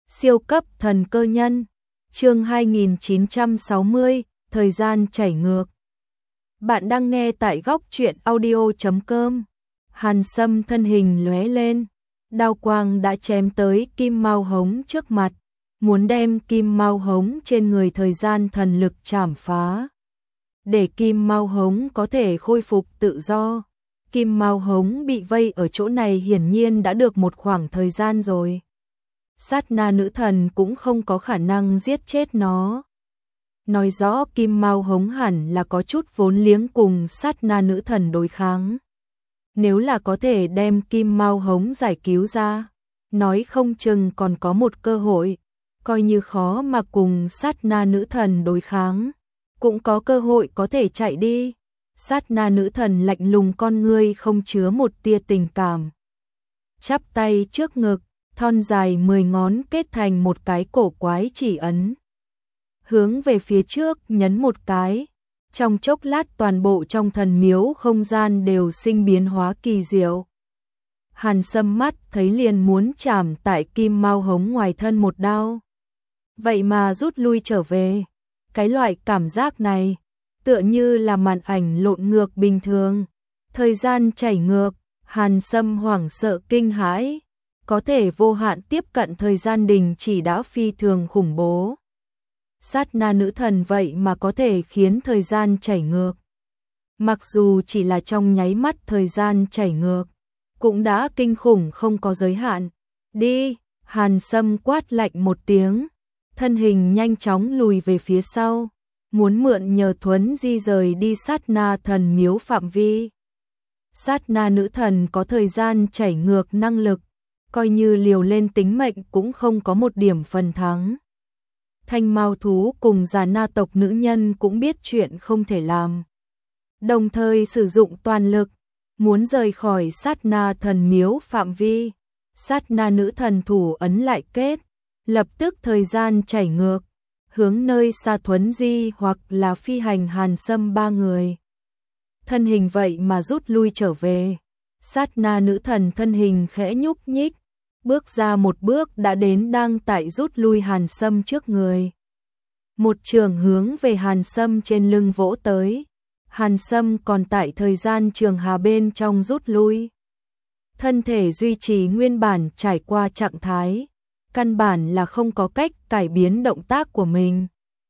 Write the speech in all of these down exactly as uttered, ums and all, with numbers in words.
Siêu cấp thần cơ nhân, chương hai nghìn chín trăm sáu mươi, thời gian chảy ngược. Bạn đang nghe tại góc truyện audio chấm com. Hàn Sâm thân hình lóe lên, đao quang đã chém tới Kim Mao Hống trước mặt, muốn đem Kim Mao Hống trên người thời gian thần lực chảm phá. Để Kim Mao Hống có thể khôi phục tự do. Kim Mao Hống bị vây ở chỗ này hiển nhiên đã được một khoảng thời gian rồi. Sát na nữ thần cũng không có khả năng giết chết nó. Nói rõ Kim Mao Hống hẳn là có chút vốn liếng cùng sát na nữ thần đối kháng. Nếu là có thể đem Kim Mao Hống giải cứu ra, nói không chừng còn có một cơ hội, coi như khó mà cùng sát na nữ thần đối kháng, cũng có cơ hội có thể chạy đi. Sát na nữ thần lạnh lùng con ngươi không chứa một tia tình cảm. Chắp tay trước ngực, thon dài mười ngón kết thành một cái cổ quái chỉ ấn. Hướng về phía trước nhấn một cái, trong chốc lát toàn bộ trong thần miếu không gian đều sinh biến hóa kỳ diệu. Hàn Sâm mắt thấy liền muốn chảm tại Kim Mao Hống ngoài thân một đao. Vậy mà rút lui trở về. Cái loại cảm giác này, tựa như là màn ảnh lộn ngược bình thường. Thời gian chảy ngược, Hàn Sâm hoảng sợ kinh hãi. Có thể vô hạn tiếp cận thời gian đình chỉ đã phi thường khủng bố. Sát na nữ thần vậy mà có thể khiến thời gian chảy ngược. Mặc dù chỉ là trong nháy mắt thời gian chảy ngược, cũng đã kinh khủng không có giới hạn. Đi, Hàn Sâm quát lạnh một tiếng, thân hình nhanh chóng lùi về phía sau, muốn mượn nhờ thuấn di rời đi sát na thần miếu phạm vi. Sát na nữ thần có thời gian chảy ngược năng lực, coi như liều lên tính mệnh cũng không có một điểm phần thắng. Thanh Mao thú cùng già na tộc nữ nhân cũng biết chuyện không thể làm. Đồng thời sử dụng toàn lực, muốn rời khỏi sát na thần miếu phạm vi. Sát na nữ thần thủ ấn lại kết, lập tức thời gian chảy ngược, hướng nơi xa thuấn di hoặc là phi hành Hàn Sâm ba người. Thân hình vậy mà rút lui trở về. Sát na nữ thần thân hình khẽ nhúc nhích, bước ra một bước đã đến đang tại rút lui Hàn Sâm trước người. Một trường hướng về Hàn Sâm trên lưng vỗ tới. Hàn Sâm còn tại thời gian trường hà bên trong rút lui. Thân thể duy trì nguyên bản trải qua trạng thái. Căn bản là không có cách cải biến động tác của mình.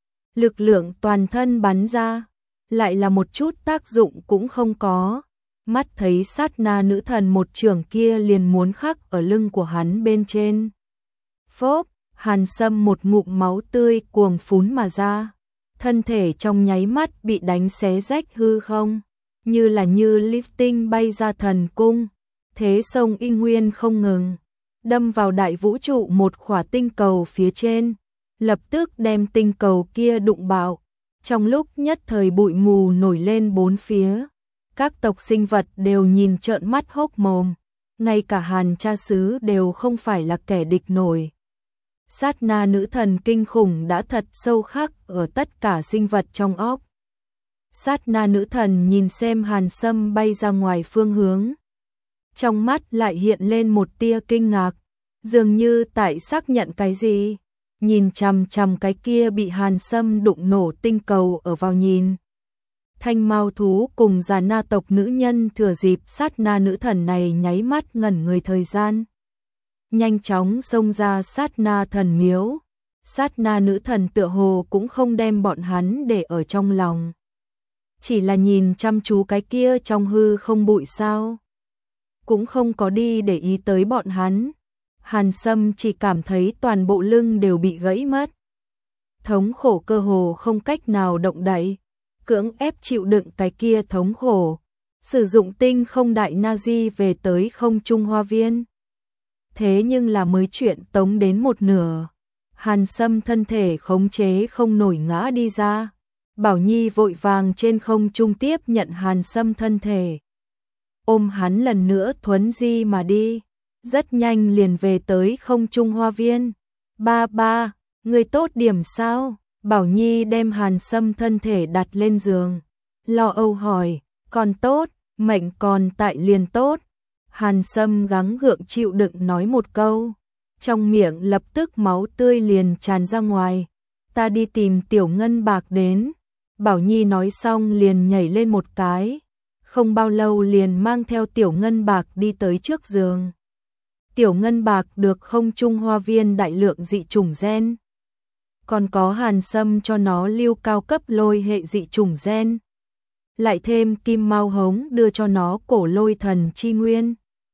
Lực lượng toàn thân bắn ra, lại là một chút tác dụng cũng không có. Mắt thấy sát na nữ thần một trường kia liền muốn khắc ở lưng của hắn bên trên. Phốp, Hàn Sâm một ngụm máu tươi cuồng phún mà ra. Thân thể trong nháy mắt bị đánh xé rách hư không, như là như lifting bay ra thần cung. Thế sông y nguyên không ngừng, đâm vào đại vũ trụ một khỏa tinh cầu phía trên, lập tức đem tinh cầu kia đụng bạo. Trong lúc nhất thời bụi mù nổi lên bốn phía. Các tộc sinh vật đều nhìn trợn mắt hốc mồm, ngay cả Hàn cha xứ đều không phải là kẻ địch nổi. Sát na nữ thần kinh khủng đã thật sâu khắc ở tất cả sinh vật trong óc. Sát na nữ thần nhìn xem Hàn Sâm bay ra ngoài phương hướng. Trong mắt lại hiện lên một tia kinh ngạc, dường như tại xác nhận cái gì. Nhìn chằm chằm cái kia bị Hàn Sâm đụng nổ tinh cầu ở vào nhìn. Thanh Mao thú cùng già na tộc nữ nhân thừa dịp sát na nữ thần này nháy mắt ngẩn người thời gian. Nhanh chóng xông ra sát na thần miếu. Sát na nữ thần tựa hồ cũng không đem bọn hắn để ở trong lòng. Chỉ là nhìn chăm chú cái kia trong hư không bụi sao. Cũng không có đi để ý tới bọn hắn. Hàn Sâm chỉ cảm thấy toàn bộ lưng đều bị gãy mất. Thống khổ cơ hồ không cách nào động đậy. Cưỡng ép chịu đựng cái kia thống khổ, sử dụng tinh không đại Nazi về tới không trung hoa viên. Thế nhưng là mới chuyện tống đến một nửa, Hàn Sâm thân thể khống chế không nổi ngã đi ra. Bảo Nhi vội vàng trên không trung tiếp nhận Hàn Sâm thân thể, ôm hắn lần nữa thuấn di mà đi, rất nhanh liền về tới không trung hoa viên. Ba ba, người tốt điểm sao? Bảo Nhi đem Hàn Sâm thân thể đặt lên giường, lo âu hỏi. Còn tốt, mệnh còn tại liền tốt. Hàn Sâm gắng gượng chịu đựng nói một câu. trong miệng lập tức máu tươi liền tràn ra ngoài. Ta đi tìm Tiểu Ngân Bạc đến. Bảo Nhi nói xong liền nhảy lên một cái, không bao lâu liền mang theo Tiểu Ngân Bạc đi tới trước giường. Tiểu Ngân Bạc được Không Trung Hoa Viên đại lượng dị chủng gen, còn có Hàn Sâm cho nó lưu cao cấp lôi hệ dị chủng gen, lại thêm Kim Mao Hống đưa cho nó cổ lôi thần chi nguyên.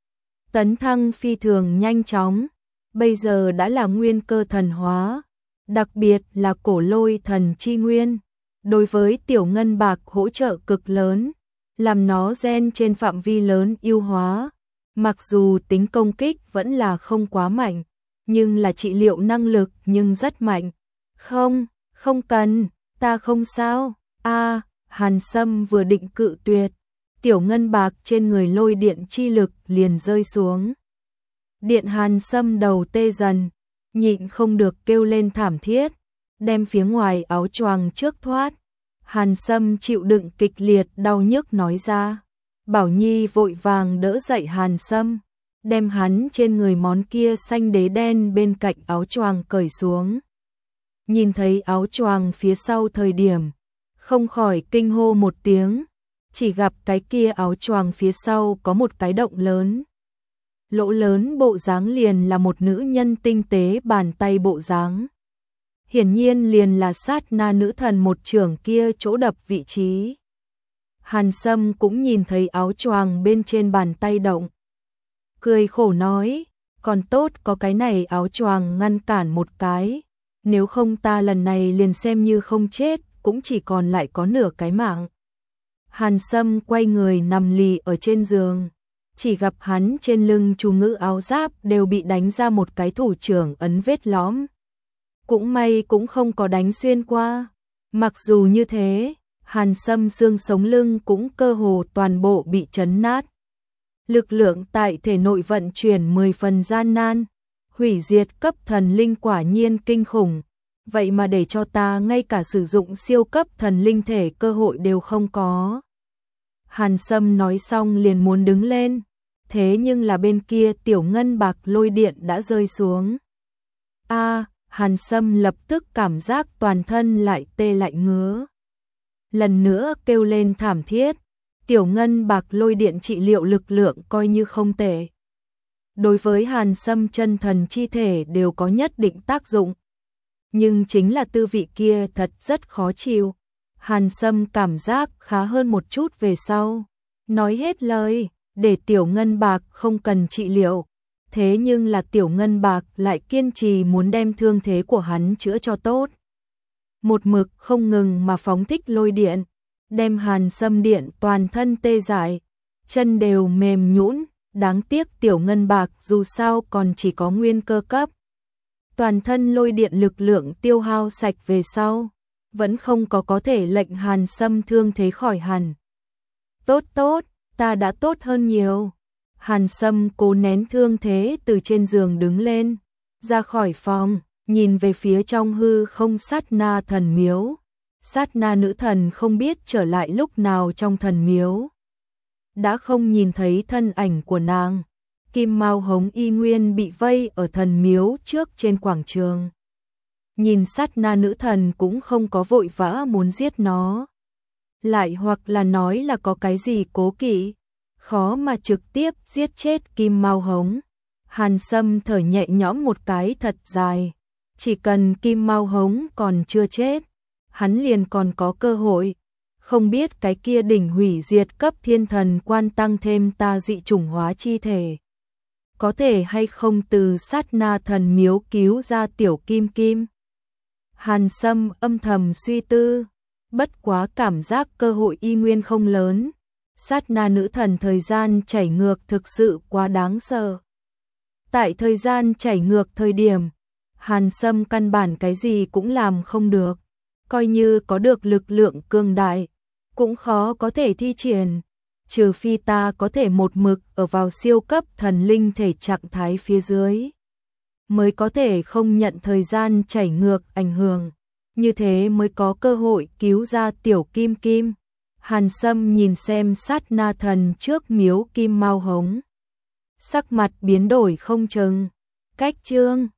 Tấn thăng phi thường nhanh chóng, bây giờ đã là nguyên cơ thần hóa, đặc biệt là cổ lôi thần chi nguyên, đối với Tiểu Ngân Bạc hỗ trợ cực lớn, làm nó gen trên phạm vi lớn ưu hóa. Mặc dù tính công kích vẫn là không quá mạnh, nhưng là trị liệu năng lực nhưng rất mạnh. Không, không cần, ta không sao. A, Hàn Sâm vừa định cự tuyệt, Tiểu Ngân Bạc trên người lôi điện chi lực liền rơi xuống. Điện Hàn Sâm đầu tê dần, nhịn không được kêu lên thảm thiết, đem phía ngoài áo choàng trước thoát. Hàn Sâm chịu đựng kịch liệt đau nhức nói ra. Bảo Nhi vội vàng đỡ dậy Hàn Sâm, đem hắn trên người món kia xanh đế đen bên cạnh áo choàng cởi xuống. Nhìn thấy áo choàng phía sau thời điểm, không khỏi kinh hô một tiếng, chỉ gặp cái kia áo choàng phía sau có một cái động lớn. Lỗ lớn bộ dáng liền là một nữ nhân tinh tế bàn tay bộ dáng. Hiển nhiên liền là Sát Na nữ thần một chưởng kia chỗ đập vị trí. Hàn Sâm cũng nhìn thấy áo choàng bên trên bàn tay động. Cười khổ nói, còn tốt có cái này áo choàng ngăn cản một cái, nếu không ta lần này liền xem như không chết, cũng chỉ còn lại có nửa cái mạng. Hàn Sâm quay người nằm lì ở trên giường, chỉ gặp hắn trên lưng chú ngữ áo giáp đều bị đánh ra một cái thủ trưởng ấn vết lõm. Cũng may cũng không có đánh xuyên qua, mặc dù như thế, Hàn Sâm xương sống lưng cũng cơ hồ toàn bộ bị chấn nát. Lực lượng tại thể nội vận chuyển mười phần gian nan, hủy diệt cấp thần linh quả nhiên kinh khủng, vậy mà để cho ta ngay cả sử dụng siêu cấp thần linh thể cơ hội đều không có. Hàn Sâm nói xong liền muốn đứng lên, thế nhưng là bên kia Tiểu Ngân Bạc lôi điện đã rơi xuống. A, Hàn Sâm lập tức cảm giác toàn thân lại tê lại ngứa. Lần nữa kêu lên thảm thiết, Tiểu Ngân Bạc lôi điện trị liệu lực lượng coi như không tệ. Đối với Hàn Sâm chân thần chi thể đều có nhất định tác dụng. Nhưng chính là tư vị kia thật rất khó chịu. Hàn Sâm cảm giác khá hơn một chút về sau. Nói hết lời, để Tiểu Ngân Bạc không cần trị liệu. Thế nhưng là Tiểu Ngân Bạc lại kiên trì muốn đem thương thế của hắn chữa cho tốt. Một mực không ngừng mà phóng thích lôi điện, đem Hàn Sâm điện toàn thân tê dại, chân đều mềm nhũn, đáng tiếc Tiểu Ngân Bạc dù sao còn chỉ có nguyên cơ cấp. Toàn thân lôi điện lực lượng tiêu hao sạch về sau, vẫn không có có thể lệnh Hàn Sâm thương thế khỏi hẳn. Tốt tốt, ta đã tốt hơn nhiều. Hàn Sâm cố nén thương thế từ trên giường đứng lên, ra khỏi phòng, nhìn về phía trong hư không Sát Na thần miếu. Sát Na nữ thần không biết trở lại lúc nào trong thần miếu. Đã không nhìn thấy thân ảnh của nàng. Kim Mao Hống y nguyên bị vây ở thần miếu trước trên quảng trường. Nhìn Sát Na nữ thần cũng không có vội vã muốn giết nó. Lại hoặc là nói là có cái gì cố kỵ, khó mà trực tiếp giết chết Kim Mao Hống. Hàn Sâm thở nhẹ nhõm một cái thật dài. Chỉ cần Kim Mao Hống còn chưa chết, hắn liền còn có cơ hội. Không biết cái kia đỉnh hủy diệt cấp thiên thần quan tăng thêm ta dị chủng hóa chi thể, có thể hay không từ Sát Na thần miếu cứu ra Tiểu Kim Kim. Hàn Sâm âm thầm suy tư, bất quá cảm giác cơ hội y nguyên không lớn. Sát Na nữ thần thời gian chảy ngược thực sự quá đáng sợ. Tại thời gian chảy ngược thời điểm, Hàn Sâm căn bản cái gì cũng làm không được, coi như có được lực lượng cường đại, cũng khó có thể thi triển, trừ phi ta có thể một mực ở vào siêu cấp thần linh thể trạng thái phía dưới, mới có thể không nhận thời gian chảy ngược ảnh hưởng, như thế mới có cơ hội cứu ra Tiểu Kim Kim. Hàn Sâm nhìn xem Sát Na thần trước miếu Kim Mao Hống, sắc mặt biến đổi không chừng. Cách chương